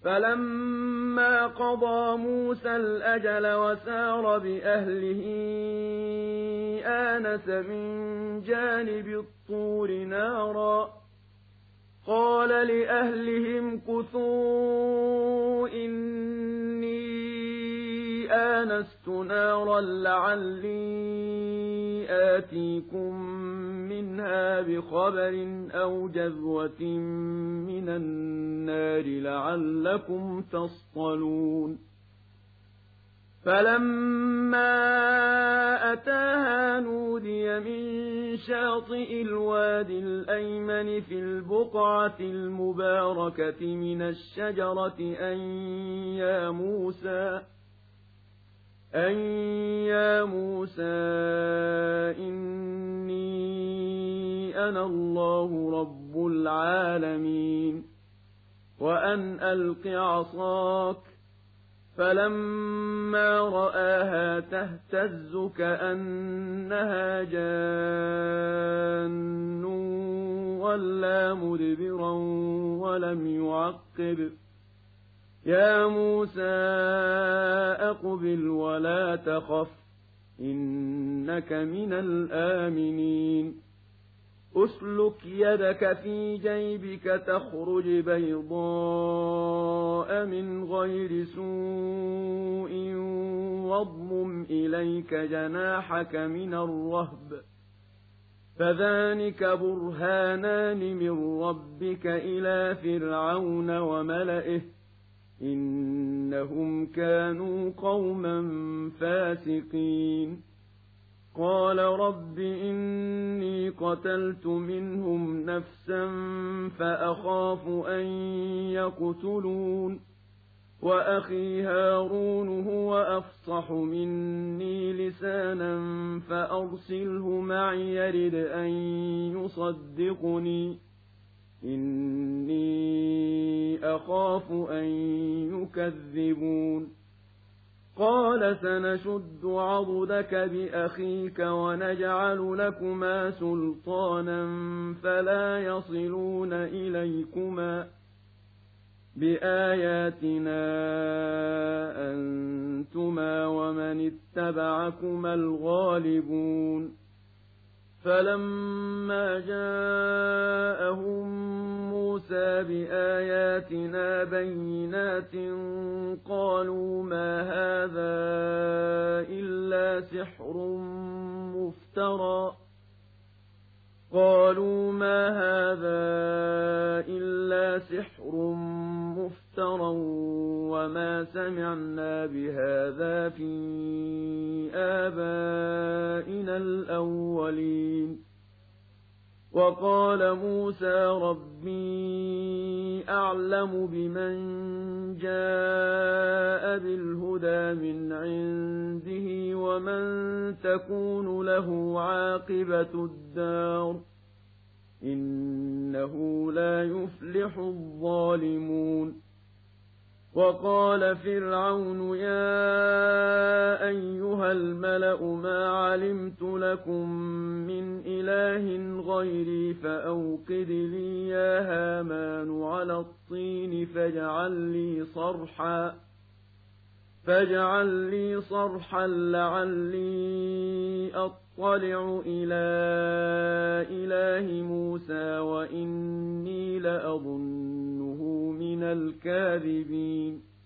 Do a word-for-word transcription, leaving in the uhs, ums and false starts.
فَلَمَّا قَضَىٰ مُوسَى الْأَجَلَ وَسَارَ بِأَهْلِهِ آنَسَ مِن جَانِبِ الطُّورِ نَارًا قَالَ لِأَهْلِهِ امْكُثُوا إِنِّي آنَسْتُ نَارًا لَّعَلِّي آتِيكُم مِّنْهَا بِخَبَرٍ أَوْ جَذْوَةٍ مِّنَ النَّارِ لَعَلَّكُمْ تَصْطَلُونَ فَلَمَّا أَتَاهَا نُودِيَ مِن شَاطِئِ الْوَادِ الْأَيْمَنِ في الْبُقْعَةِ الْمُبَارَكَةِ مِنَ الشَّجَرَةِ أَن يَا مُوسَىٰ أَن يَا مُوسَىٰ إِنِّي أَنَا اللَّهُ رَبُّ الْعَالَمِينَ وَأَنْ أَلْقِ عَصَاكَ فَلَمَّا رَآهَا تَهْتَزُّ كَأَنَّهَا جَانٌّ وَلَّىٰ مُدْبِرًا وَلَمْ يُعَقِّبْ يَا مُوسَىٰ أَقْبِلْ وَلَا تَخَفْ إِنَّكَ مِنَ الْآمِنِينَ أُسْلُكْ يَدَكَ فِي جَيْبِكَ تَخْرُجْ بَيْضَاءَ مِنْ غَيْرِ سُوءٍ وَاضْمُمْ إِلَيْكَ جَنَاحَكَ مِنَ الرَّهْبِ فَذَانِكَ بُرْهَانَانِ مِن رَّبِّكَ إِلَىٰ فِرْعَوْنَ وَمَلَئِهِ إِنَّهُمْ كَانُوا قَوْمًا فَاسِقِينَ قَالَ رَبِّ إِنِّي قَتَلْتُ مِنْهُمْ نَفْسًا فَأَخَافُ أَن يَقْتُلُونِ وَأَخِي هَارُونُ هُوَ أَفْصَحُ مِنِّي لِسَانًا فَأَرْسِلْهُ مَعِيَ يَرِدْ أَن يُصَدِّقُنِي إِنِّي أَخَافُ أَن يُكَذِّبُونِ قَالَ سَنَشُدُّ عَضُدَكَ بِأَخِيكَ وَنَجْعَلُ لَكُمَا سُلْطَانًا فَلَا يَصِلُونَ إِلَيْكُمَا بِآيَاتِنَا أَنتُمَا وَمَنِ اتَّبَعَكُمَا الْغَالِبُونَ فَلَمَّا جَاءَهُم مُّوسَىٰ بِآيَاتِنَا بَيِّنَاتٍ قَالُوا مَا هَٰذَا إِلَّا سِحْرٌ مُّفْتَرًى قَالُوا مَا هَٰذَا إِلَّا سِحْرٌ مُّفْتَرًى وَمَا سَمِعْنَا بِهَٰذَا فِي آبَائِنَا الْأَوَّلِينَ وَقَالَ مُوسَىٰ رَبِّي أَعْلَمُ بِمَن جَاءَ بِالْهُدَىٰ مِنْ عِندِهِ وَمَن تَكُونُ لَهُ عَاقِبَةُ الدَّارِ إِنَّهُ لَا يُفْلِحُ الظَّالِمُونَ وَقَالَ فِرْعَوْنُ يَا أَيُّهَا الْمَلَأُ مَا عَلِمْتُ لَكُم مِّنْ إِلَٰهٍ غَيْرِي فَأَوْقِدْ لِي يَا هَامَانُ عَلَى الطِّينِ فَاجْعَل لِّي صَرْحًا فاجعل لي صرحا لعلي أطلع إلى إله موسى وإني لأظنه من الكاذبين